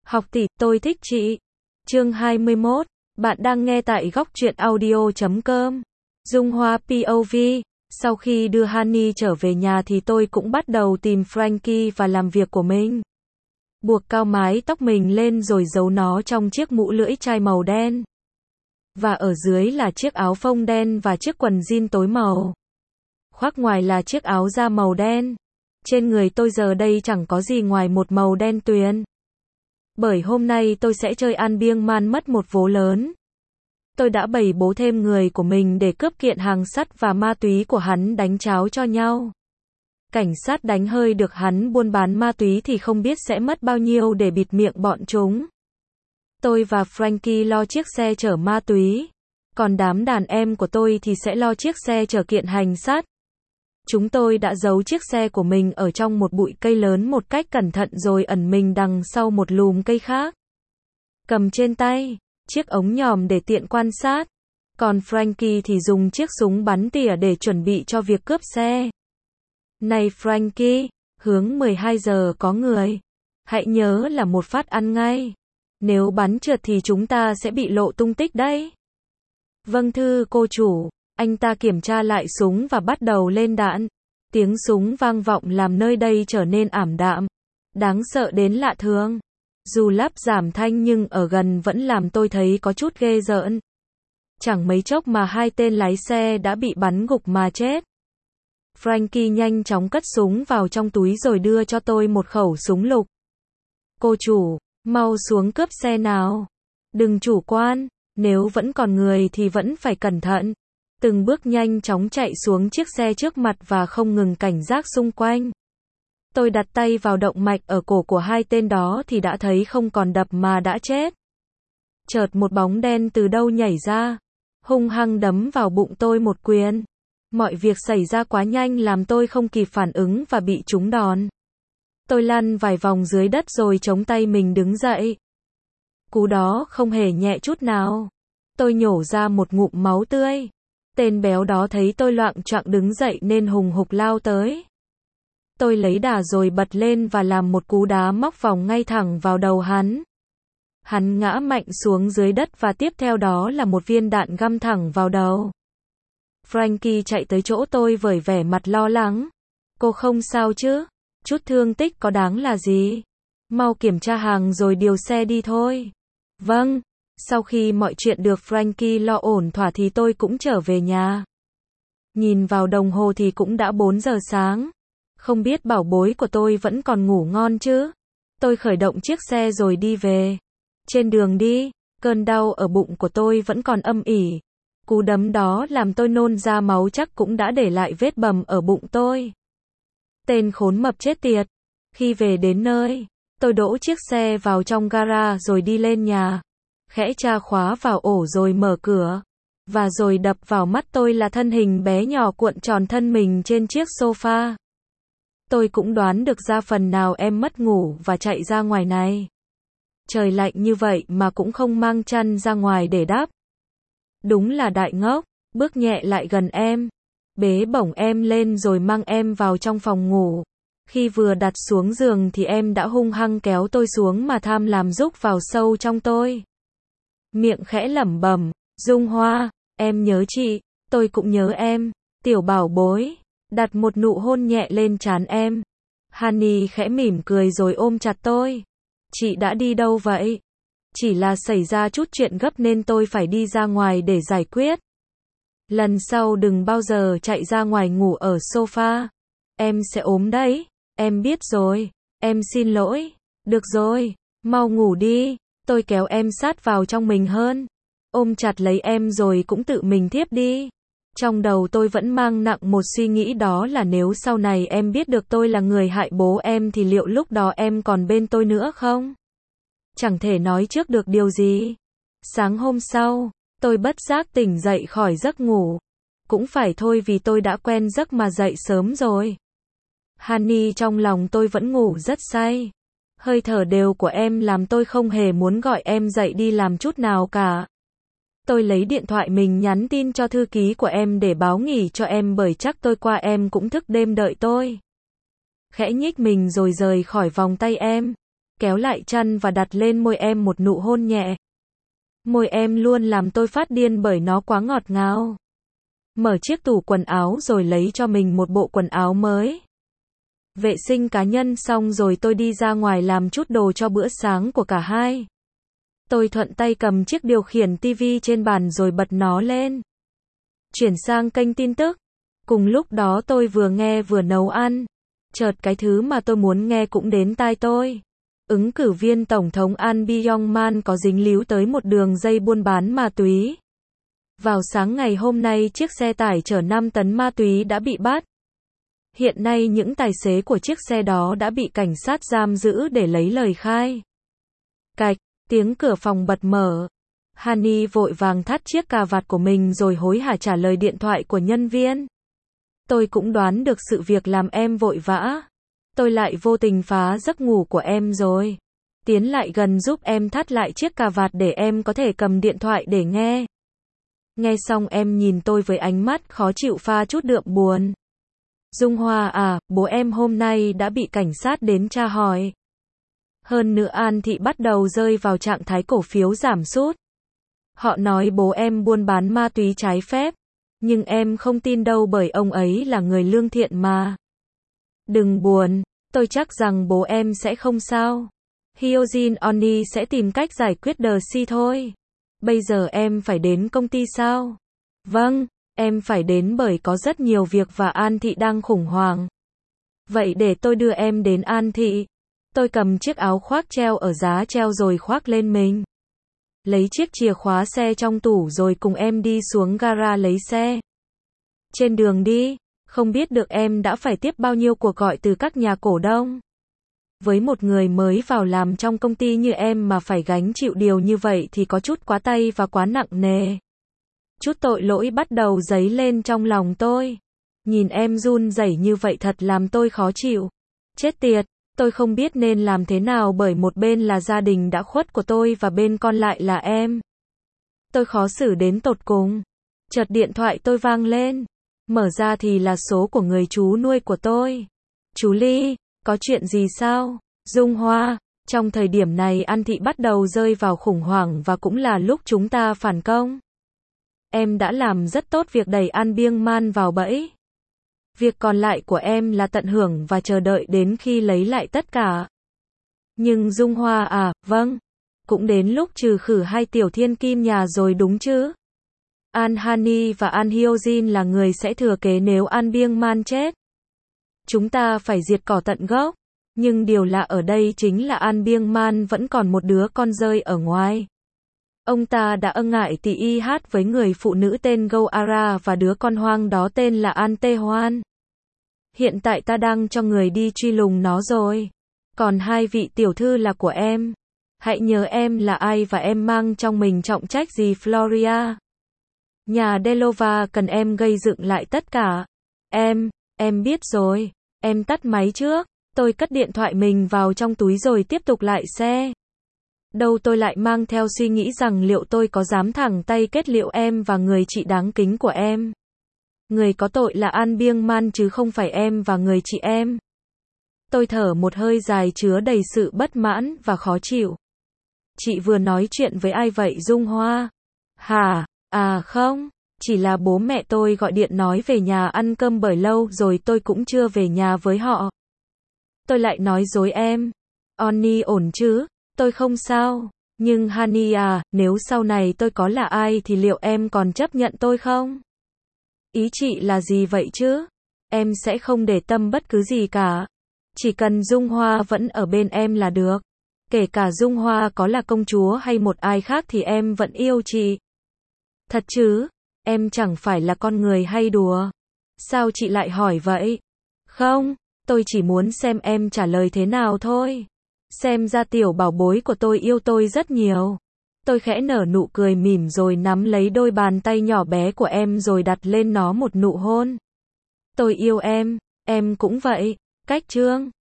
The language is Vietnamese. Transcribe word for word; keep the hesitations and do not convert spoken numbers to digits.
Học tỷ, tôi thích chị. Chương hai mươi mốt. Bạn đang nghe tại góc truyện audio chấm com. Dung Hoa pê ô vê. Sau khi đưa Honey trở về nhà thì tôi cũng bắt đầu tìm Frankie và làm việc của mình. Buộc cao mái tóc mình lên rồi giấu nó trong chiếc mũ lưỡi chai màu đen. Và ở dưới là chiếc áo phông đen và chiếc quần jean tối màu. Khoác ngoài là chiếc áo da màu đen. Trên người tôi giờ đây chẳng có gì ngoài một màu đen tuyền. Bởi hôm nay tôi sẽ chơi ăn biêng man mất một vố lớn. Tôi đã bày bố thêm người của mình để cướp kiện hàng sắt và ma túy của hắn đánh cháo cho nhau. Cảnh sát đánh hơi được hắn buôn bán ma túy thì không biết sẽ mất bao nhiêu để bịt miệng bọn chúng. Tôi và Frankie lo chiếc xe chở ma túy. Còn đám đàn em của tôi thì sẽ lo chiếc xe chở kiện hành sắt. Chúng tôi đã giấu chiếc xe của mình ở trong một bụi cây lớn một cách cẩn thận rồi ẩn mình đằng sau một lùm cây khác. Cầm trên tay chiếc ống nhòm để tiện quan sát. Còn Frankie thì dùng chiếc súng bắn tỉa để chuẩn bị cho việc cướp xe. Này Frankie, hướng mười hai giờ có người. Hãy nhớ là một phát ăn ngay. Nếu bắn trượt thì chúng ta sẽ bị lộ tung tích đấy. Vâng thưa cô chủ. Anh ta kiểm tra lại súng và bắt đầu lên đạn. Tiếng súng vang vọng làm nơi đây trở nên ảm đạm. Đáng sợ đến lạ thường. Dù lắp giảm thanh nhưng ở gần vẫn làm tôi thấy có chút ghê rợn. Chẳng mấy chốc mà hai tên lái xe đã bị bắn gục mà chết. Frankie nhanh chóng cất súng vào trong túi rồi đưa cho tôi một khẩu súng lục. Cô chủ, mau xuống cướp xe nào. Đừng chủ quan, nếu vẫn còn người thì vẫn phải cẩn thận. Từng bước nhanh chóng chạy xuống chiếc xe trước mặt và không ngừng cảnh giác xung quanh. Tôi đặt tay vào động mạch ở cổ của hai tên đó thì đã thấy không còn đập mà đã chết. Chợt một bóng đen từ đâu nhảy ra, hung hăng đấm vào bụng tôi một quyền. Mọi việc xảy ra quá nhanh làm tôi không kịp phản ứng và bị trúng đòn. Tôi lăn vài vòng dưới đất rồi chống tay mình đứng dậy. Cú đó không hề nhẹ chút nào. Tôi nhổ ra một ngụm máu tươi. Tên béo đó thấy tôi loạng choạng đứng dậy nên hùng hục lao tới. Tôi lấy đà rồi bật lên và làm một cú đá móc vòng ngay thẳng vào đầu hắn. Hắn ngã mạnh xuống dưới đất và tiếp theo đó là một viên đạn găm thẳng vào đầu. Frankie chạy tới chỗ tôi với vẻ mặt lo lắng. Cô không sao chứ? Chút thương tích có đáng là gì? Mau kiểm tra hàng rồi điều xe đi thôi. Vâng. Sau khi mọi chuyện được Frankie lo ổn thỏa thì tôi cũng trở về nhà. Nhìn vào đồng hồ thì cũng đã bốn giờ sáng. Không biết bảo bối của tôi vẫn còn ngủ ngon chứ? Tôi khởi động chiếc xe rồi đi về. Trên đường đi, cơn đau ở bụng của tôi vẫn còn âm ỉ. Cú đấm đó làm tôi nôn ra máu chắc cũng đã để lại vết bầm ở bụng tôi. Tên khốn mập chết tiệt. Khi về đến nơi, tôi đỗ chiếc xe vào trong gara rồi đi lên nhà. Khẽ tra khóa vào ổ rồi mở cửa. Và rồi đập vào mắt tôi là thân hình bé nhỏ cuộn tròn thân mình trên chiếc sofa. Tôi cũng đoán được ra phần nào em mất ngủ và chạy ra ngoài này. Trời lạnh như vậy mà cũng không mang chăn ra ngoài để đắp. Đúng là đại ngốc. Bước nhẹ lại gần em. Bế bổng em lên rồi mang em vào trong phòng ngủ. Khi vừa đặt xuống giường thì em đã hung hăng kéo tôi xuống mà tham lam rúc vào sâu trong tôi. Miệng khẽ lẩm bẩm, Dung Hoa, em nhớ chị, tôi cũng nhớ em, tiểu bảo bối. Đặt một nụ hôn nhẹ lên trán em. Honey khẽ mỉm cười rồi ôm chặt tôi. Chị đã đi đâu vậy? Chỉ là xảy ra chút chuyện gấp nên tôi phải đi ra ngoài để giải quyết. Lần sau đừng bao giờ chạy ra ngoài ngủ ở sofa. Em sẽ ốm đấy. Em biết rồi. Em xin lỗi. Được rồi, mau ngủ đi. Tôi kéo em sát vào trong mình hơn. Ôm chặt lấy em rồi cũng tự mình thiếp đi. Trong đầu tôi vẫn mang nặng một suy nghĩ đó là nếu sau này em biết được tôi là người hại bố em thì liệu lúc đó em còn bên tôi nữa không? Chẳng thể nói trước được điều gì. Sáng hôm sau, tôi bất giác tỉnh dậy khỏi giấc ngủ. Cũng phải thôi vì tôi đã quen giấc mà dậy sớm rồi. Honey trong lòng tôi vẫn ngủ rất say. Hơi thở đều của em làm tôi không hề muốn gọi em dậy đi làm chút nào cả. Tôi lấy điện thoại mình nhắn tin cho thư ký của em để báo nghỉ cho em bởi chắc tôi qua em cũng thức đêm đợi tôi. Khẽ nhích mình rồi rời khỏi vòng tay em. kéo lại chăn và đặt lên môi em một nụ hôn nhẹ. Môi em luôn làm tôi phát điên bởi nó quá ngọt ngào. Mở chiếc tủ quần áo rồi lấy cho mình một bộ quần áo mới. Vệ sinh cá nhân xong rồi tôi đi ra ngoài làm chút đồ cho bữa sáng của cả hai. Tôi thuận tay cầm chiếc điều khiển tivi trên bàn rồi bật nó lên. Chuyển sang kênh tin tức. Cùng lúc đó tôi vừa nghe vừa nấu ăn. Chợt cái thứ mà tôi muốn nghe cũng đến tai tôi. Ứng cử viên Tổng thống An Byung-man có dính líu tới một đường dây buôn bán ma túy. Vào sáng ngày hôm nay chiếc xe tải chở năm tấn ma túy đã bị bắt. Hiện nay những tài xế của chiếc xe đó đã bị cảnh sát giam giữ để lấy lời khai. Cạch, tiếng cửa phòng bật mở. Honey vội vàng thắt chiếc cà vạt của mình rồi hối hả trả lời điện thoại của nhân viên. Tôi cũng đoán được sự việc làm em vội vã. Tôi lại vô tình phá giấc ngủ của em rồi. Tiến lại gần giúp em thắt lại chiếc cà vạt để em có thể cầm điện thoại để nghe. Nghe xong em nhìn tôi với ánh mắt khó chịu pha chút đượm buồn. Dung Hoa à, bố em hôm nay đã bị cảnh sát đến tra hỏi. Hơn nữa An Thị bắt đầu rơi vào trạng thái cổ phiếu giảm sút. Họ nói bố em buôn bán ma túy trái phép. Nhưng em không tin đâu bởi ông ấy là người lương thiện mà. Đừng buồn, tôi chắc rằng bố em sẽ không sao. Hyojin Oni sẽ tìm cách giải quyết The Si thôi. Bây giờ em phải đến công ty sao? Vâng, em phải đến bởi có rất nhiều việc và An Thị đang khủng hoảng. Vậy để tôi đưa em đến An Thị. Tôi cầm chiếc áo khoác treo ở giá treo rồi khoác lên mình. Lấy chiếc chìa khóa xe trong tủ rồi cùng em đi xuống gara lấy xe. Trên đường đi, không biết được em đã phải tiếp bao nhiêu cuộc gọi từ các nhà cổ đông. Với một người mới vào làm trong công ty như em mà phải gánh chịu điều như vậy thì có chút quá tay và quá nặng nề. Chút tội lỗi bắt đầu dấy lên trong lòng tôi. Nhìn em run rẩy như vậy thật làm tôi khó chịu. Chết tiệt, tôi không biết nên làm thế nào bởi một bên là gia đình đã khuất của tôi và bên còn lại là em. Tôi khó xử đến tột cùng. Chợt điện thoại tôi vang lên. Mở ra thì là số của người chú nuôi của tôi. Chú Ly, có chuyện gì sao? Dung Hoa, trong thời điểm này An Thị bắt đầu rơi vào khủng hoảng và cũng là lúc chúng ta phản công. Em đã làm rất tốt việc đẩy An Byung-man vào bẫy. Việc còn lại của em là tận hưởng và chờ đợi đến khi lấy lại tất cả. Nhưng Dung Hoa à, vâng. Cũng đến lúc trừ khử hai tiểu thiên kim nhà rồi đúng chứ? An Hani và An Hyojin là người sẽ thừa kế nếu An Byung-man chết. Chúng ta phải diệt cỏ tận gốc. Nhưng điều lạ ở đây chính là An Byung-man vẫn còn một đứa con rơi ở ngoài. Ông ta đã ân ngại tỉ y hát với người phụ nữ tên Go Ara và đứa con hoang đó tên là An Tae Hoan. Hiện tại ta đang cho người đi truy lùng nó rồi. Còn hai vị tiểu thư là của em. Hãy nhớ em là ai và em mang trong mình trọng trách gì Floria. Nhà Delova cần em gây dựng lại tất cả. Em, em biết rồi. Em tắt máy trước. Tôi cất điện thoại mình vào trong túi rồi tiếp tục lại xe. Đâu tôi lại mang theo suy nghĩ rằng liệu tôi có dám thẳng tay kết liễu em và người chị đáng kính của em. Người có tội là An Byung-man chứ không phải em và người chị em. Tôi thở một hơi dài chứa đầy sự bất mãn và khó chịu. Chị vừa nói chuyện với ai vậy Dung Hoa? Hả? À không, chỉ là bố mẹ tôi gọi điện nói về nhà ăn cơm bởi lâu rồi tôi cũng chưa về nhà với họ. Tôi lại nói dối em. Oni ổn chứ? Tôi không sao. Nhưng Hani à, nếu sau này tôi có là ai thì liệu em còn chấp nhận tôi không? Ý chị là gì vậy chứ? Em sẽ không để tâm bất cứ gì cả. Chỉ cần Dung Hoa vẫn ở bên em là được. Kể cả Dung Hoa có là công chúa hay một ai khác thì em vẫn yêu chị. Thật chứ? Em chẳng phải là con người hay đùa. Sao chị lại hỏi vậy? Không, tôi chỉ muốn xem em trả lời thế nào thôi. Xem ra tiểu bảo bối của tôi yêu tôi rất nhiều. Tôi khẽ nở nụ cười mỉm rồi nắm lấy đôi bàn tay nhỏ bé của em rồi đặt lên nó một nụ hôn. Tôi yêu em, em cũng vậy. Cách chương